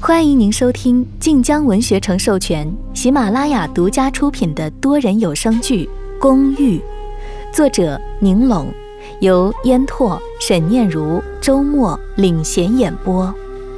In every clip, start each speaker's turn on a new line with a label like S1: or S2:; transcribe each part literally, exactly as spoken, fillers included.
S1: 欢迎您收听晋江文学城授权、喜马拉雅独家出品的多人有声剧《公寓》，作者宁龙，由烟拓、沈念如、周末领衔演播。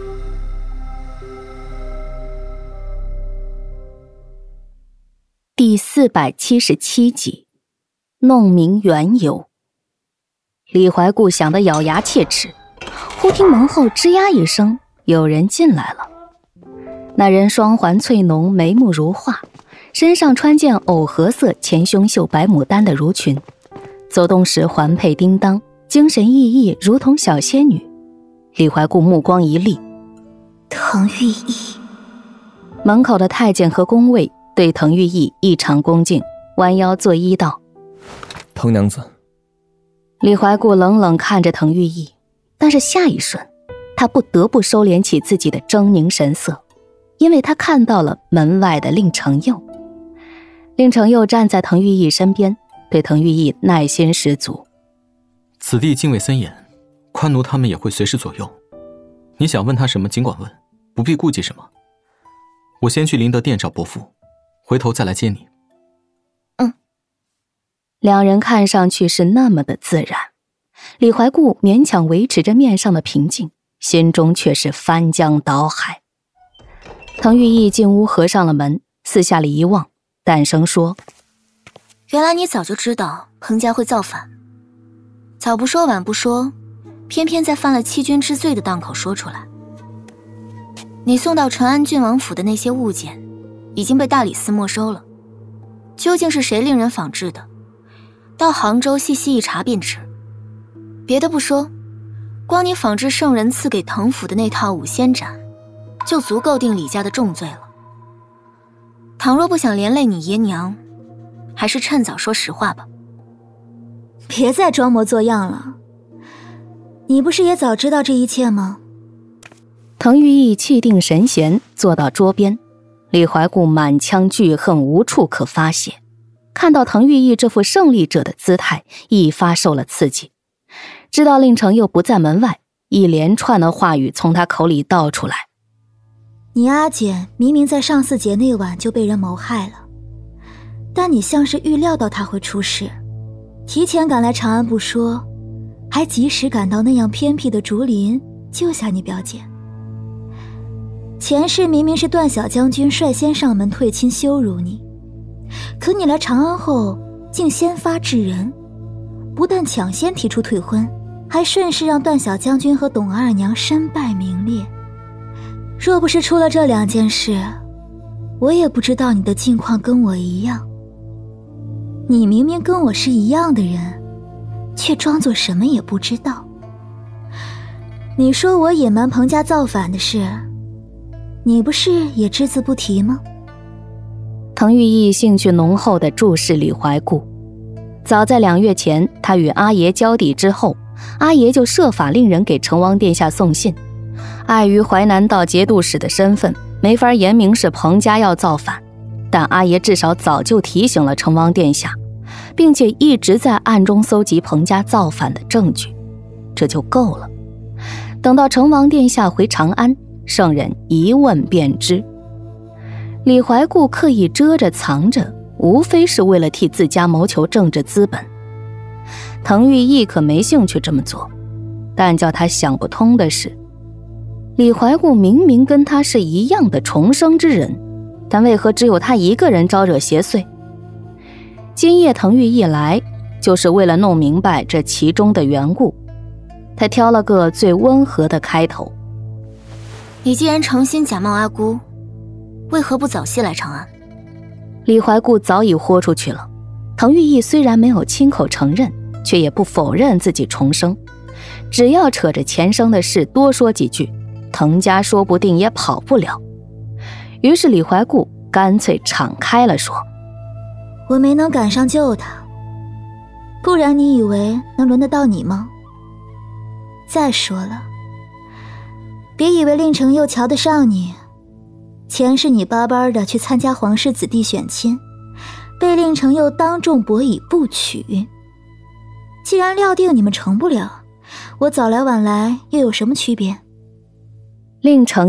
S1: 第四百七十七集，弄明缘由。李怀顾想得咬牙切齿，忽听门后吱呀一声，有人进来了。那人双环翠浓，眉目如画，身上穿件藕荷色前胸绣白牡丹的襦裙，走动时环佩叮当，精神奕奕，如同小仙女。李怀顾目光一厉，
S2: 滕玉意。
S1: 门口的太监和宫卫对滕玉意异常恭敬，弯腰作揖道：
S3: 滕娘子。
S1: 李怀顾冷冷看着滕玉意，但是下一瞬他不得不收敛起自己的狰狞神色，因为他看到了门外的令承佑。令承佑站在滕玉意身边，对滕玉意耐心十足。
S4: 此地敬畏森严，宽奴他们也会随时左右，你想问他什么尽管问，不必顾忌什么。我先去灵德殿找伯父，回头再来接你。
S1: 嗯。两人看上去是那么的自然，李怀顾勉强维持着面上的平静，心中却是翻江倒海。滕玉意进屋合上了门，四下里一望，淡声说：
S2: 原来你早就知道彭家会造反，早不说晚不说，偏偏在犯了欺君之罪的档口说出来。你送到淳安郡王府的那些物件已经被大理寺没收了，究竟是谁令人仿制的，到杭州细细一查便知。别的不说，光你仿制圣人赐给滕府的那套五仙斩就足够定李家的重罪了。倘若不想连累你爷娘，还是趁早说实话吧。
S5: 别再装模作样了，你不是也早知道这一切吗？
S1: 滕玉意气定神闲坐到桌边，李怀顾满腔巨恨无处可发泄，看到滕玉意这副胜利者的姿态，一发受了刺激，知道令承佑不在门外，一连串的话语从他口里道出来。
S5: 你阿简明明在上巳节那晚就被人谋害了，但你像是预料到他会出事，提前赶来长安不说，还及时赶到那样偏僻的竹林救下你表姐。前世明明是段小将军率先上门退亲羞辱你，可你来长安后竟先发制人，不但抢先提出退婚，还顺势让段小将军和董二娘身败名裂。若不是出了这两件事，我也不知道你的境况跟我一样。你明明跟我是一样的人，却装作什么也不知道。你说我隐瞒彭家造反的事，你不是也只字不提吗？
S1: 滕玉意兴趣浓厚地注视李怀顾。早在两月前，他与阿爷交底之后，阿爷就设法令人给成王殿下送信。碍于淮南道节度使的身份，没法言明是彭家要造反，但阿爷至少早就提醒了成王殿下，并且一直在暗中搜集彭家造反的证据，这就够了。等到成王殿下回长安，圣人一问便知。李怀顾刻意遮着藏着，无非是为了替自家谋求政治资本。滕玉意可没兴趣这么做，但叫他想不通的是，李怀顾明明跟他是一样的重生之人，但为何只有他一个人招惹邪祟？今夜滕玉意来，就是为了弄明白这其中的缘故。他挑了个最温和的开头：
S2: 你既然诚心假冒阿姑，为何不早些来长安？
S1: 李怀顾早已豁出去了。滕玉意虽然没有亲口承认，却也不否认自己重生，只要扯着前生的事多说几句，滕家说不定也跑不了。于是李怀顾干脆敞开了说：
S5: 我没能赶上救他，不然你以为能轮得到你吗？再说了，别以为令承佑瞧得上你，前世你巴巴的去参加皇室子弟选亲，被令承佑当众驳以不娶。既然料定你们成不了，我早来晚来又有什么区别？
S1: 令承佑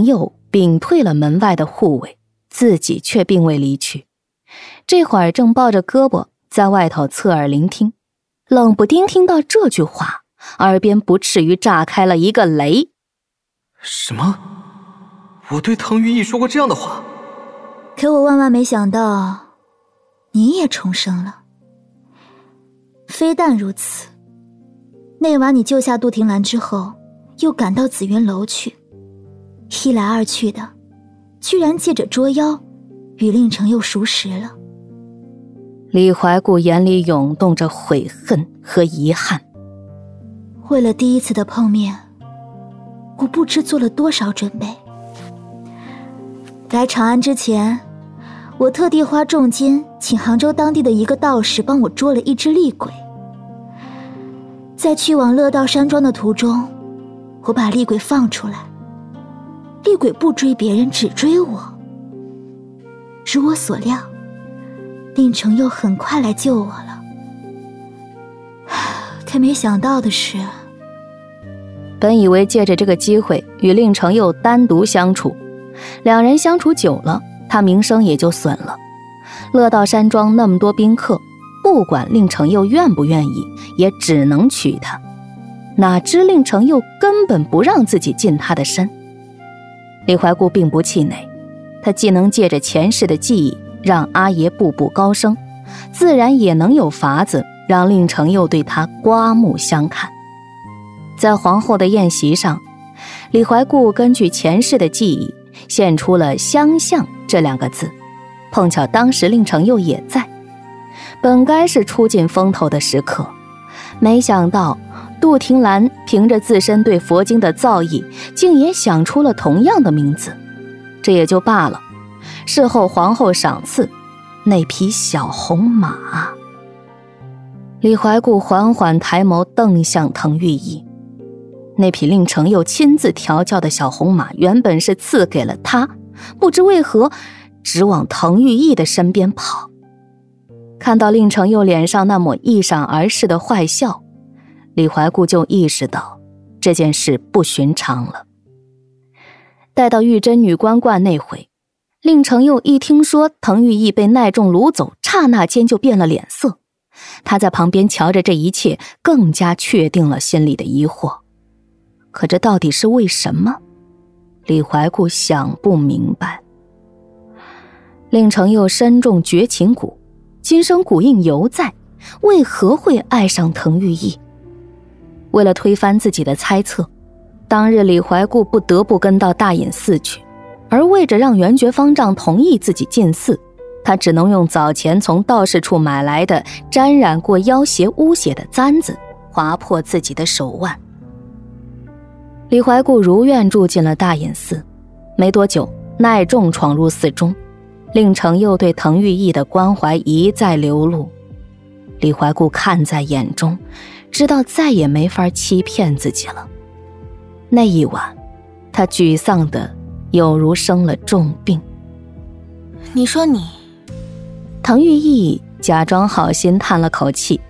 S1: 屏退了门外的护卫，自己却并未离去。这会儿正抱着胳膊在外头侧耳聆听，冷不丁听到这句话，耳边不至于炸开了一个雷。
S4: 什么？我对滕玉意说过这样的话？
S5: 可我万万没想到，你也重生了。非但如此，那晚你救下杜婷兰之后，又赶到紫云楼去，一来二去的，居然借着捉妖，与令程又熟识了。
S1: 李怀古眼里涌动着悔恨和遗憾。
S5: 为了第一次的碰面，我不知做了多少准备。来长安之前，我特地花重金请杭州当地的一个道士帮我捉了一只厉鬼。在去往乐道山庄的途中，我把厉鬼放出来，厉鬼不追别人，只追我。如我所料，令程又很快来救我了。可没想到的是，
S1: 本以为借着这个机会与令程又单独相处，两人相处久了，他名声也就损了。乐道山庄那么多宾客，不管令程又愿不愿意，也只能娶她。哪知令程又根本不让自己近他的身。李怀古并不气馁，他既能借着前世的记忆让阿爷步步高升，自然也能有法子让令程又对他刮目相看。在皇后的宴席上，李怀古根据前世的记忆献出了相像这两个字，碰巧当时令程又也在，本该是出尽风头的时刻，没想到杜婷兰凭着自身对佛经的造诣，竟也想出了同样的名字。这也就罢了，事后皇后赏赐那匹小红马。李怀古缓缓抬眸瞪向滕玉意，那匹令程又亲自调教的小红马原本是赐给了他，不知为何只往滕玉意的身边跑。看到令程又脸上那抹一闪而逝的坏笑，李怀古就意识到这件事不寻常了。待到玉真女官观那回，令程又一听说滕玉意被奈仲掳走，刹那间就变了脸色。他在旁边瞧着这一切，更加确定了心里的疑惑。可这到底是为什么？李怀古想不明白。令程又身中绝情蛊，今生蛊印犹在，为何会爱上滕玉意？为了推翻自己的猜测，当日李怀古不得不跟到大隐寺去，而为着让元觉方丈同意自己进寺，他只能用早前从道士处买来的沾染过妖邪污血的簪子划破自己的手腕。李怀古如愿住进了大隐寺，没多久，奈仲闯入寺中，令程又对滕玉意的关怀一再流露。李怀古看在眼中，知道再也没法欺骗自己了。那一晚，他沮丧的有如生了重病。
S2: 你说你……
S1: 滕玉意假装好心叹了口气，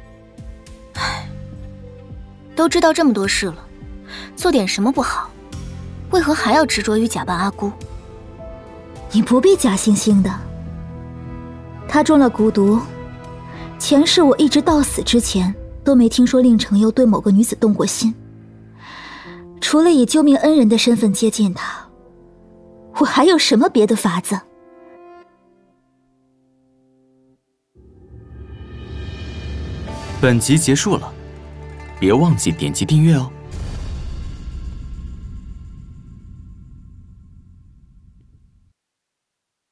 S2: 都知道这么多事了，做点什么不好？为何还要执着于假扮阿姑？
S5: 你不必假惺惺的。他中了蛊毒，前世我一直到死之前都没听说令程又对某个女子动过心。除了以救命恩人的身份接近他，我还有什么别的法子？
S4: 本集结束了，别忘记点击订阅哦。